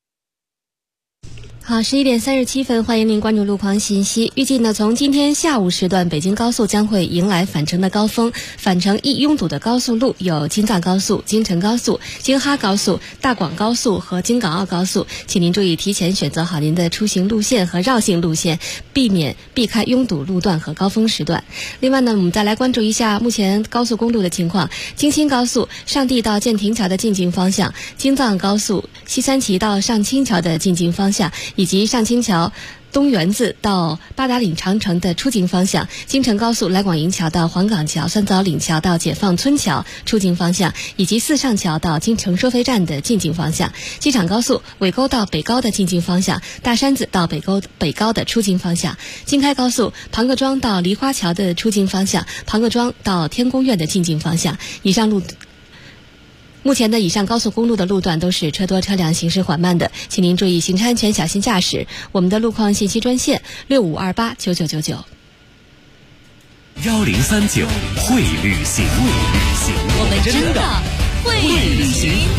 好，11点37分，欢迎您关注路况信息。预计呢，从今天下午时段，北京高速将会迎来返程的高峰。返程易拥堵的高速路有京藏高速、京承高速、京哈高速、大广高速和京港澳高速，请您注意提前选择好您的出行路线和绕行路线，避开拥堵路段和高峰时段。另外呢，我们再来关注一下目前高速公路的情况。京新高速上地到建亭桥的进京方向，京藏高速西三旗到上清桥的进京方向，以及上清桥东园子到八达岭长城的出境方向，京承高速来广营桥到黄岗桥、酸枣岭桥到解放村桥出境方向，以及四上桥到京承收费站的进境方向，机场高速尾沟到北高的进境方向，大山子到北高的出境方向，京开高速庞各庄到梨花桥的出境方向，庞各庄到天宫苑的进境方向。以上路目前的以上高速公路的路段都是车多车辆行驶缓慢的，请您注意行车安全，小心驾驶。我们的路况信息专线65289999。 1039会旅行， 我们真的会旅行。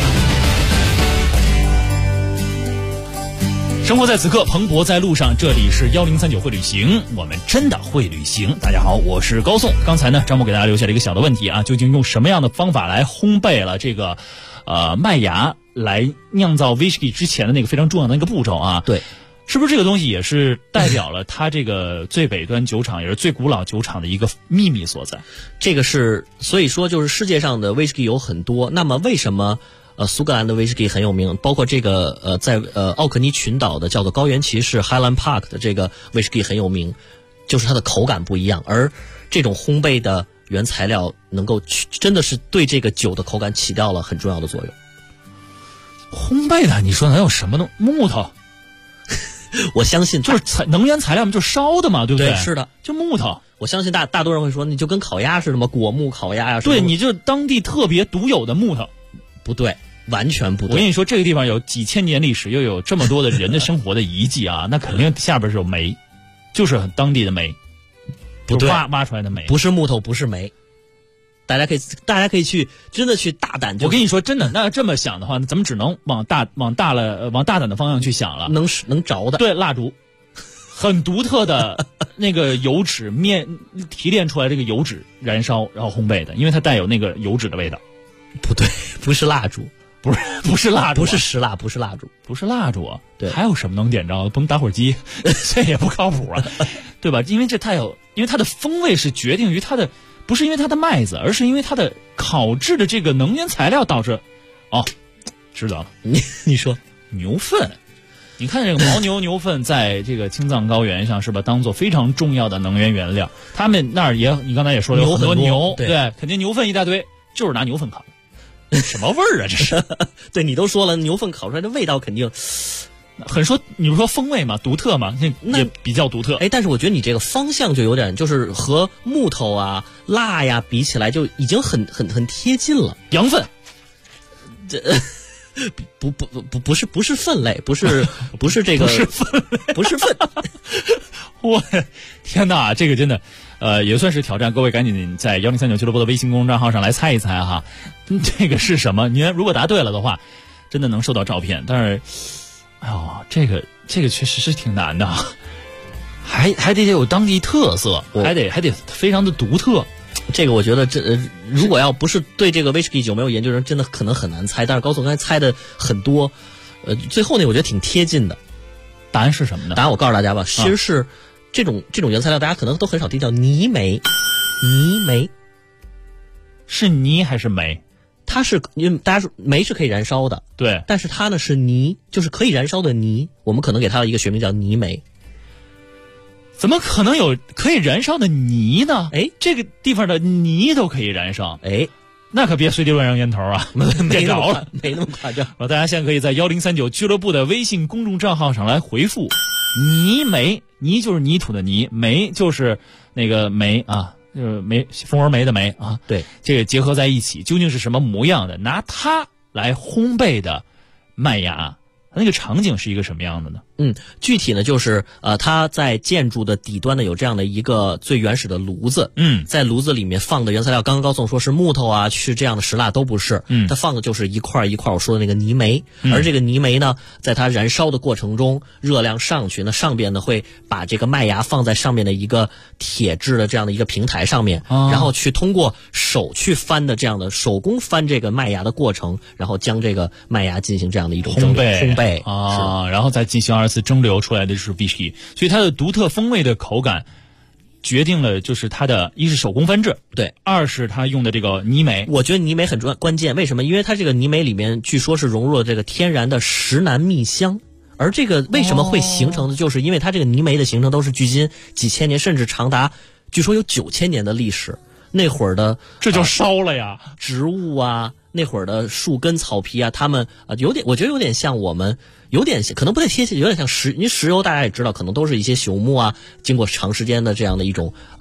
生活在此刻，蓬勃在路上。这里是1039会旅行，我们真的会旅行。大家好，我是高颂。刚才呢，张默给大家留下了一个小的问题啊，究竟用什么样的方法来烘焙了这个麦芽来酿造威士忌之前的那个非常重要的那个步骤啊？ 对。 是不是这个东西也是代表了它这个最北端酒厂，也是最古老酒厂的一个秘密所在？ 这个是，所以说就是世界上的威士忌有很多，那么为什么苏格兰的威士忌很有名？包括这个在奥克尼群岛的叫做高原骑士 Highland Park 的这个威士忌很有名，就是它的口感不一样，而这种烘焙的原材料能够真的是对这个酒的口感起到了很重要的作用。 烘焙的，你说能有什么呢？木头？ 我相信就是能源材料嘛，就是烧的嘛，对不对？ 对，是的， 就木头。 我相信大多人会说，你就跟烤鸭似的嘛，果木烤鸭呀。 对，你就当地特别独有的木头。 不对，完全不对。 我跟你说，这个地方有几千年历史，又有这么多的人的生活的遗迹啊，那肯定下边是有煤，就是很当地的煤， 不对， 挖出来的煤， 不是木头，不是煤。大家可以去真的去大胆。 我跟你说，真的，那这么想的话，咱们只能往大胆的方向去想了。 能着的， 对，蜡烛，很独特的那个油脂提炼出来这个油脂燃烧然后烘焙的，因为它带有那个油脂的味道。 不对，不是蜡烛， 不是蜡烛， 不是石蜡，不是蜡烛， 不是蜡烛啊。 对， 还有什么能点着？不能打火机，这也不靠谱啊，对吧？因为它的风味是决定于它的。不是因为它的麦子，而是因为它的烤制的这个能源材料导致。哦，知道了。 你说牛粪，你看这个牦牛粪在这个青藏高原上是吧，当做非常重要的能源原料。他们那儿你刚才也说了有很多牛，对，肯定牛粪一大堆，就是拿牛粪烤的，什么味儿啊这是？ 对，你都说了，牛粪烤出来的味道肯定。 你不说风味嘛，独特嘛，那也比较独特。 哎，但是我觉得你这个方向就有点，就是和木头啊、蜡呀比起来，就已经很贴近了。 羊粪， 这不是粪类，不是这个，不是粪。 我天哪，这个真的，也算是挑战。各位赶紧在1039俱乐部的微信公众账号上来猜一猜哈，这个是什么？您如果答对了的话，真的能收到照片，但是。哎呦，这个确实是挺难的，还得有当地特色，还得非常的独特。 这个我觉得如果要不是对这个威士忌酒没有研究人，真的可能很难猜。但是高总刚才猜的很多，最后那我觉得挺贴近的。 答案是什么呢？ 答案我告诉大家吧，其实是这种原材料，大家可能都很少听到泥煤。泥煤是泥还是煤？ 它是因为大家说煤是可以燃烧的， 对， 但是它呢是泥，就是可以燃烧的泥，我们可能给它一个学名叫泥煤。 怎么可能有可以燃烧的泥呢？ 哎， 这个地方的泥都可以燃烧， 哎， 那可别随地乱扔烟头啊， 没着了， 没那么夸张。 大家现在可以在1039俱乐部的微信公众账号上来回复泥煤，泥就是泥土的泥，煤就是那个煤啊。就是蜂窝煤的煤啊， 对，这个结合在一起，究竟是什么模样的？拿它来烘焙的麦芽，那个场景是一个什么样的呢？ 具体呢就是它在建筑的底端呢有这样的一个最原始的炉子，在炉子里面放的原材料，刚刚高总说是木头啊，是这样的石蜡都不是，它放的就是一块一块我说的那个泥煤，而这个泥煤呢，在它燃烧的过程中，热量上去，那上边呢会把这个麦芽放在上面的一个铁制的这样的一个平台上面，然后去通过手去翻的这样的手工翻这个麦芽的过程，然后将这个麦芽进行这样的一种烘焙啊， 然后再进行2次蒸馏出来的就是威士忌，所以它的独特风味的口感决定了就是它的一是手工翻制， 对， 二是它用的这个泥煤。 我觉得泥煤很关键，为什么？因为它这个泥煤里面据说是融入了这个天然的石楠蜜香，而这个为什么会形成的，就是因为它这个泥煤的形成都是距今几千年，甚至长达据说有9000年的历史。那会儿的这就烧了呀， 植物啊，那会儿的树根草皮啊，它们有点，我觉得有点像我们，有点可能不太贴切，有点像因为石油大家也知道，可能都是一些朽木啊，经过长时间的这样的一种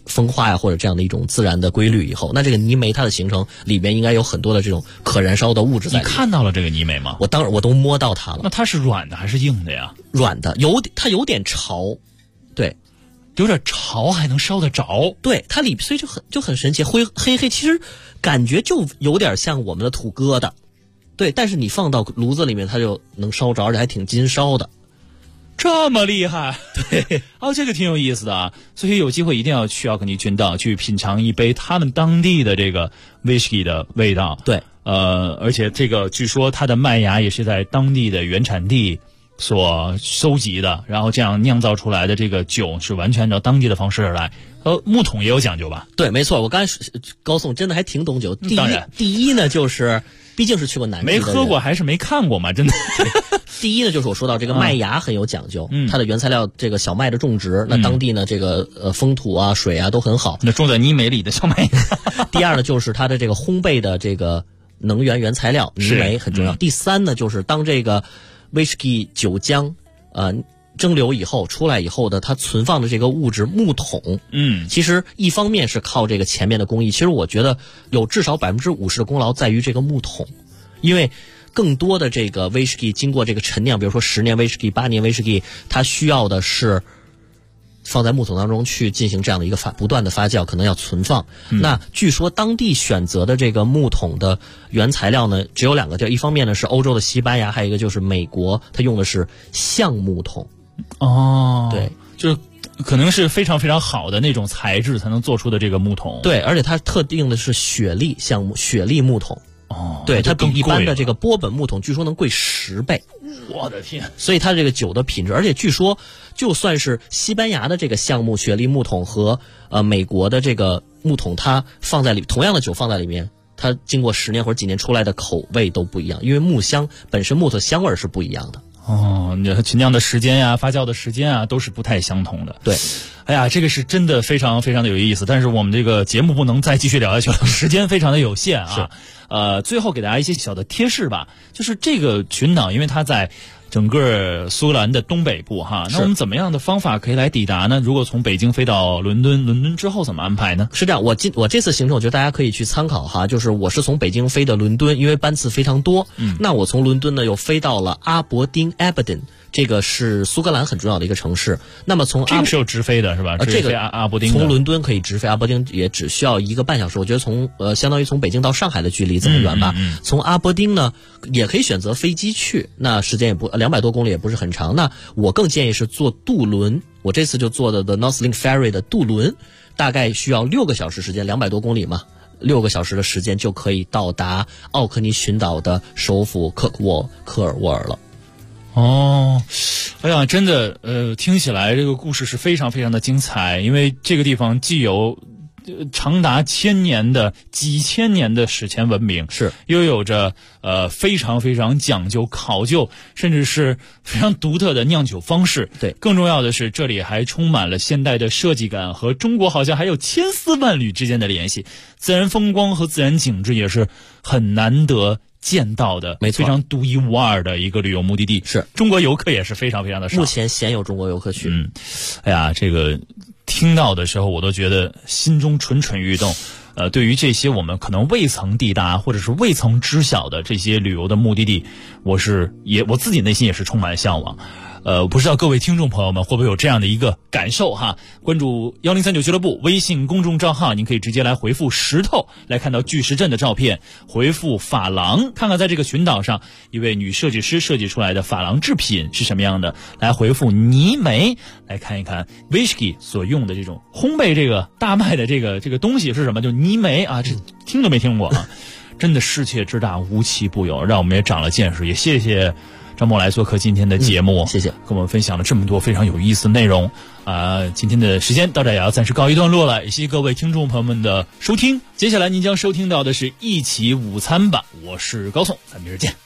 风化呀，或者这样的一种自然的规律以后，那这个泥煤它的形成里面应该有很多的这种可燃烧的物质在里面。 你看到了这个泥煤吗？ 我都摸到它了。 那它是软的还是硬的呀？ 软的，它有点潮，对， 有点潮还能烧得着。 对，它里所以就很神奇，黑黑，其实感觉就有点像我们的土疙瘩，对，但是你放到炉子里面它就能烧着，而且还挺金烧的。 这么厉害， 对哦，这个挺有意思的啊，所以有机会一定要去奥克尼群岛去品尝一杯他们当地的这个 whisky 的味道。 对， 而且这个据说它的麦芽也是在当地的原产地所收集的，然后这样酿造出来的这个酒是完全按照当地的方式而来。木桶也有讲究吧？ 对，没错，我刚才高颂真的还挺懂酒。 当然， 第一呢就是毕竟是去过南极的人， 没喝过还是没看过嘛，真的。 第一呢，就是我说到这个麦芽很有讲究，它的原材料这个小麦的种植，那当地呢这个风土啊水啊都很好， 那种在泥煤里的小麦芽。 第二呢，就是它的这个烘焙的这个能源原材料泥煤很重要。第三呢，就是当这个 whisky 酒浆蒸馏以后出来以后的它存放的这个物质木桶，其实一方面是靠这个前面的工艺，其实我觉得有至少50%的功劳在于这个木桶，因为更多的这个威士忌经过这个陈酿，比如说10年威士忌、8年威士忌，它需要的是放在木桶当中去进行这样的一个不断的发酵，可能要存放。那据说当地选择的这个木桶的原材料呢，只有2个，一方面呢是欧洲的西班牙，还有一个就是美国，它用的是橡木桶。 哦， 对， 就是可能是非常非常好的那种材质才能做出的这个木桶。 对，而且它特定的是雪莉橡木、雪莉木桶。 哦， 对，它比一般的这个波本木桶据说能贵10倍。 我的天！ 所以它这个酒的品质，而且据说就算是西班牙的这个橡木雪莉木桶和美国的这个木桶，它放在里同样的酒放在里面，它经过10年或者几年出来的口味都不一样，因为木香本身木头香味是不一样的。 哦，你陈酿的时间呀、发酵的时间啊，都是不太相同的。 对， 哎呀，这个是真的非常非常的有意思。但是我们这个节目不能再继续聊下去了，时间非常的有限啊。最后给大家一些小的贴士吧，就是这个群岛，因为它在整个苏格兰的东北部哈，那我们怎么样的方法可以来抵达呢？如果从北京飞到伦敦，伦敦之后怎么安排呢？ 是这样，我这次行程我觉得大家可以去参考哈，就是我是从北京飞的伦敦，因为班次非常多。那我从伦敦呢又飞到了阿伯丁 Aberdeen， 这个是苏格兰很重要的一个城市。那么从这个是有直飞的是吧？ 这个阿伯丁从伦敦可以直飞阿伯丁，也只需要1个半小时。我觉得相当于从北京到上海的距离这么远吧。从阿伯丁呢也可以选择飞机去，那时间也不200多公里也不是很长。那我更建议是坐渡轮，我这次就坐的 The Northlink Ferry 的渡轮，大概需要6个小时时间，200多公里嘛，6个小时的时间就可以到达奥克尼群岛的首府科尔沃尔了。 哦，哎呀，真的，听起来这个故事是非常非常的精彩，因为这个地方既有长达几千年的史前文明， 是又有着非常非常讲究考究，甚至是非常独特的酿酒方式。 对， 更重要的是这里还充满了现代的设计感，和中国好像还有千丝万缕之间的联系。自然风光和自然景致也是很难得见到的， 没错， 非常独一无二的一个旅游目的地。 是中国游客也是非常非常的少， 目前鲜有中国游客去。 哎呀，这个听到的时候我都觉得心中蠢蠢欲动。对于这些我们可能未曾抵达或者是未曾知晓的这些旅游的目的地，我自己内心也是充满向往。不知道各位听众朋友们会不会有这样的一个感受哈？关注1039俱乐部微信公众账号，您可以直接来回复石头来看到巨石阵的照片，回复珐琅，看看在这个群岛上一位女设计师设计出来的珐琅制品是什么样的，来回复泥煤来看一看 whisky 所用的这种烘焙这个大麦的这个东西是什么，就泥煤啊，这听都没听过啊。真的世界之大无奇不有，让我们也长了见识，也谢谢张默来做客今天的节目， 谢谢， 跟我们分享了这么多非常有意思的内容今天的时间到这也要暂时告一段落了，也谢谢各位听众朋友们的收听。接下来您将收听到的是一起午餐吧，我是高颂，咱们明儿见。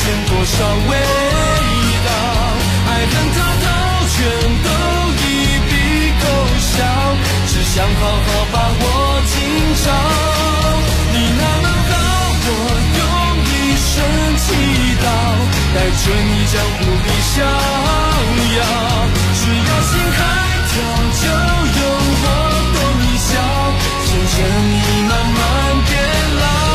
间多少味道，爱恨滔滔全都一笔勾销，只想好好把握今朝。你那么好，我用一生祈祷，带着你江湖里逍遥。只要心开跳，就有我逗你笑，牵着你慢慢变老。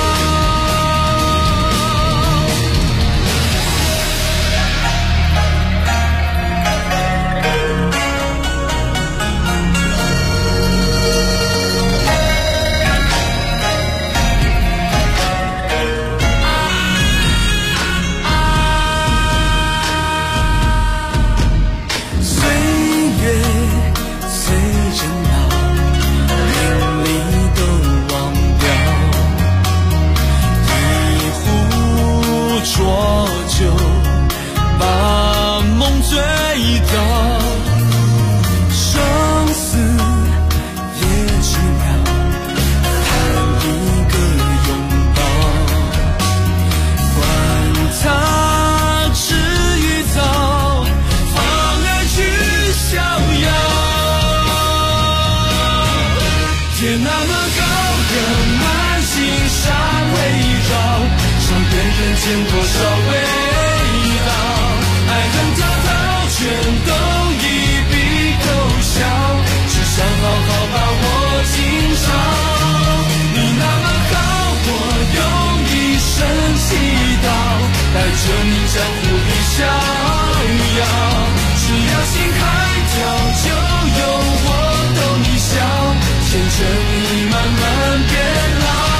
见多少味道，爱恨滔滔全都一笔勾销，只想好好把握今朝。你那么好，我用一生祈祷，带着你江湖里逍遥。只要心开跳，就有我逗你笑，牵着你慢慢变老。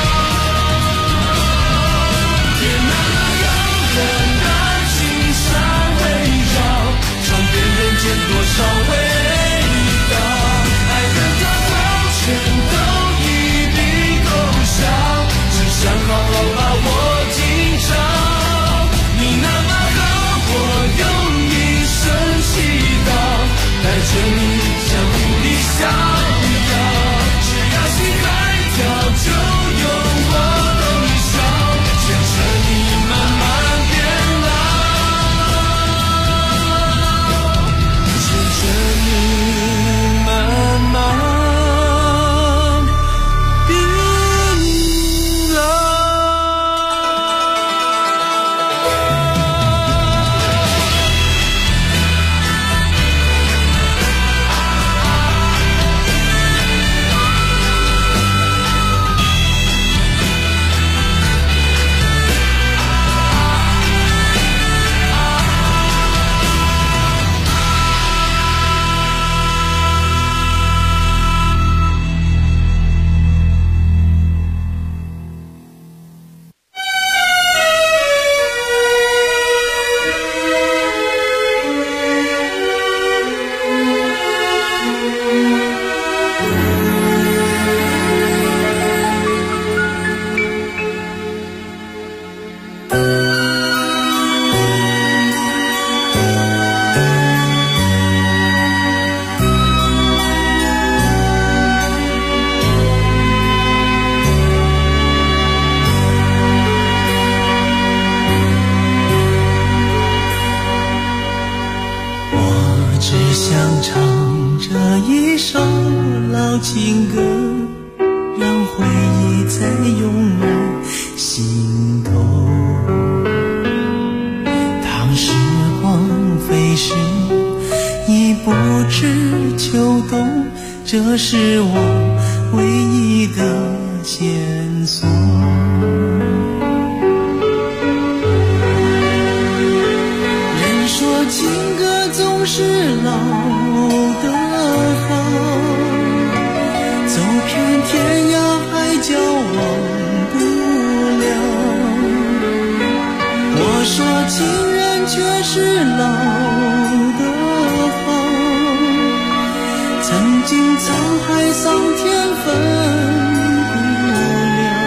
见多少味道，爱恨滔滔全都一笔勾销，只想好好把握今朝。你那么好，我用一生祈祷，带着你江湖里逍遥。只要心开跳，就有我逗你笑，牵着你慢慢变老。 情歌，让回忆再涌满心头。当时光飞逝，已不知秋冬，这是我唯一的线索。人说情歌总是老的好，走遍天涯海角忘不了。我说情人却是老的好，曾经沧海桑田分不了。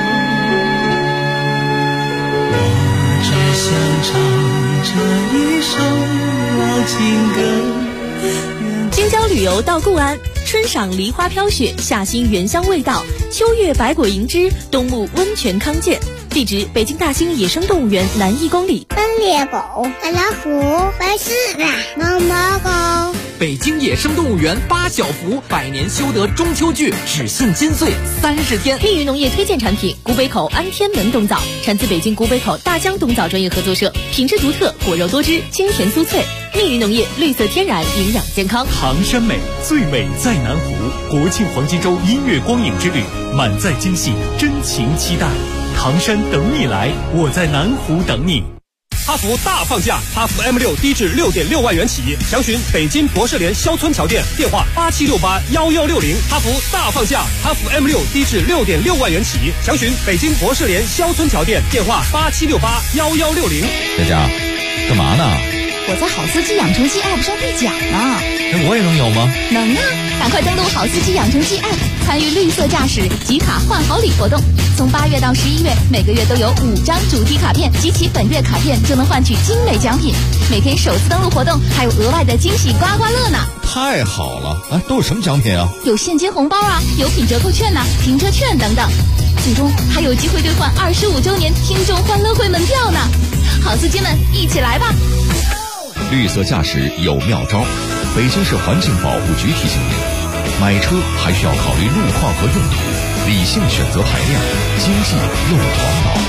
我只想唱这一首老情歌。 京郊旅游到固安，春赏梨花飘雪，夏兴原香味道，秋月百果迎枝，冬沐温泉康健。 地址北京大兴野生动物园南1公里。 奔猎狗、大老虎、白狮子、毛毛狗。 北京野生动物园8小福100年修得中秋剧，只限金穗30天。 密云农业推荐产品古北口安天门冬枣，产自北京古北口大江冬枣专业合作社，品质独特，果肉多汁，清甜酥脆。密云农业绿色天然，营养健康。 唐山美，最美在南湖。国庆黄金周音乐光影之旅，满载惊喜，真情期待。唐山等你来，我在南湖等你。 哈弗大放价，哈弗 M6低至6.6万元起，详询北京博士联肖村桥店，电话87681160。哈弗大放价，哈弗 M6低至6.6万元起，详询北京博士联肖村桥店，电话87681160。 佳佳，干嘛呢？ 我在好司机养成记 App 上兑奖呢。 那我也能有吗？ 能啊！赶快登录好司机养成记 App， 参与绿色驾驶集卡换好礼活动。从8月到11月，每个月都有5张主题卡片，集齐本月卡片就能换取精美奖品。每天首次登录活动还有额外的惊喜刮刮乐呢！ 太好了！哎，都有什么奖品啊？ 有现金红包啊，有品折扣券呐、停车券等等。最终还有机会兑换25周年听众欢乐会门票呢！好司机们，一起来吧！ 绿色驾驶有妙招，北京市环境保护局提醒您，买车还需要考虑路况和用途，理性选择排量，经济又环保。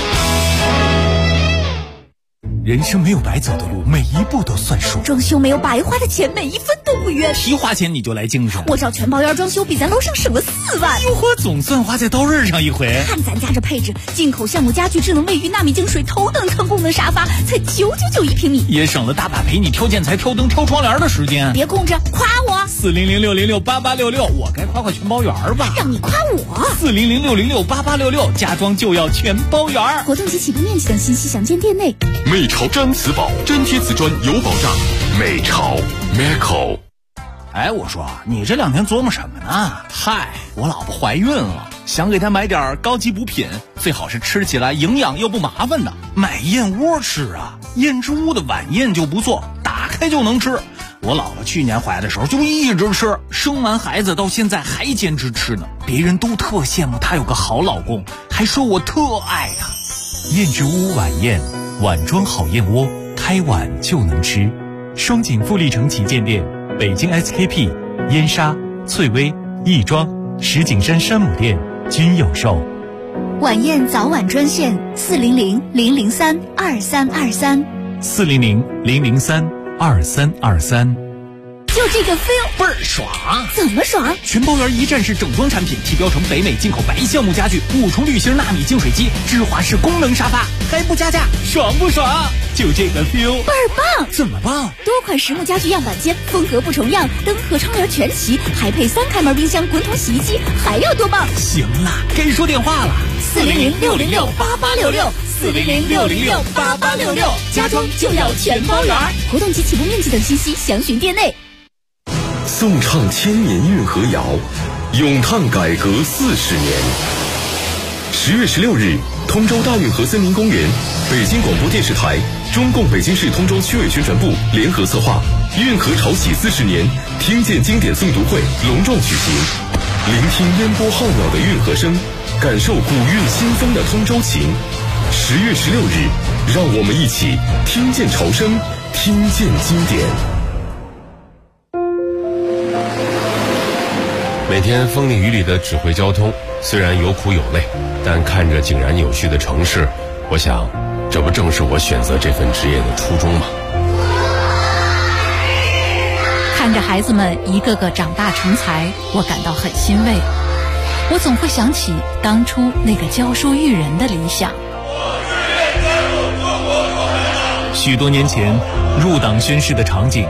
人生没有白走的路，每一步都算数。 装修没有白花的钱，每一分都不冤。 提花钱你就来精神。 我找全包院装修，比咱楼上省了4万。 哟呵，总算花在刀刃上一回。 看咱家这配置，进口橡木家具、智能卫浴、纳米净水、头等舱功能沙发，才999一平米， 也省了大把陪你挑建材、挑灯、挑窗帘的时间。 别空着，夸我 ！40060688866，我该夸夸全包园吧？ 让你夸我 ！40060688866，家装就要全包园。 活动及起步面积等信息详见店内。 美潮粘瓷宝，粘贴瓷砖有保障。美潮 Meco。 哎，我说你这2天琢磨什么呢？嗨，我老婆怀孕了，想给她买点高级补品，最好是吃起来营养又不麻烦的。买燕窝吃啊，燕之屋的晚宴就不错，打开就能吃。我老婆去年怀的时候就一直吃，生完孩子到现在还坚持吃呢。别人都特羡慕她有个好老公，还说我特爱她。燕之屋晚宴，碗装好燕窝，开碗就能吃。双井富力城旗舰店，北京 SKP、燕莎、翠微、亦庄、石景山山姆店均有售。 晚宴早晚专线400-003-2323 400-003-2323。 就这个 feel 倍儿爽！ 怎么爽？ 全包园一站式整装产品，提标成北美进口白橡木家具，5重滤芯纳米净水机，芝华士功能沙发，还不加价，爽不爽？就这个 feel 倍儿棒！ 怎么棒？ 多款实木家具样板间，风格不重样，灯和窗帘全齐，还配3开门冰箱、滚筒洗衣机，还要多棒？ 行了，该说电话了 ，400-606-8866，400-606-8866，家装就要全包园。活动及起步面积等信息详询店内。 颂唱千年运河谣，咏叹改革40年。10月16日，通州大运河森林公园，北京广播电视台、中共北京市通州区委宣传部联合策划运河潮起40年听见经典诵读会隆壮举行，聆听烟波浩渺的运河声，感受古韵新风的通州情。10月16日，让我们一起听见潮声，听见经典。 每天风里雨里的指挥交通，虽然有苦有累，但看着井然有序的城市，我想，这不正是我选择这份职业的初衷吗？ 看着孩子们一个个长大成才，我感到很欣慰。我总会想起当初那个教书育人的理想。 许多年前，入党宣誓的场景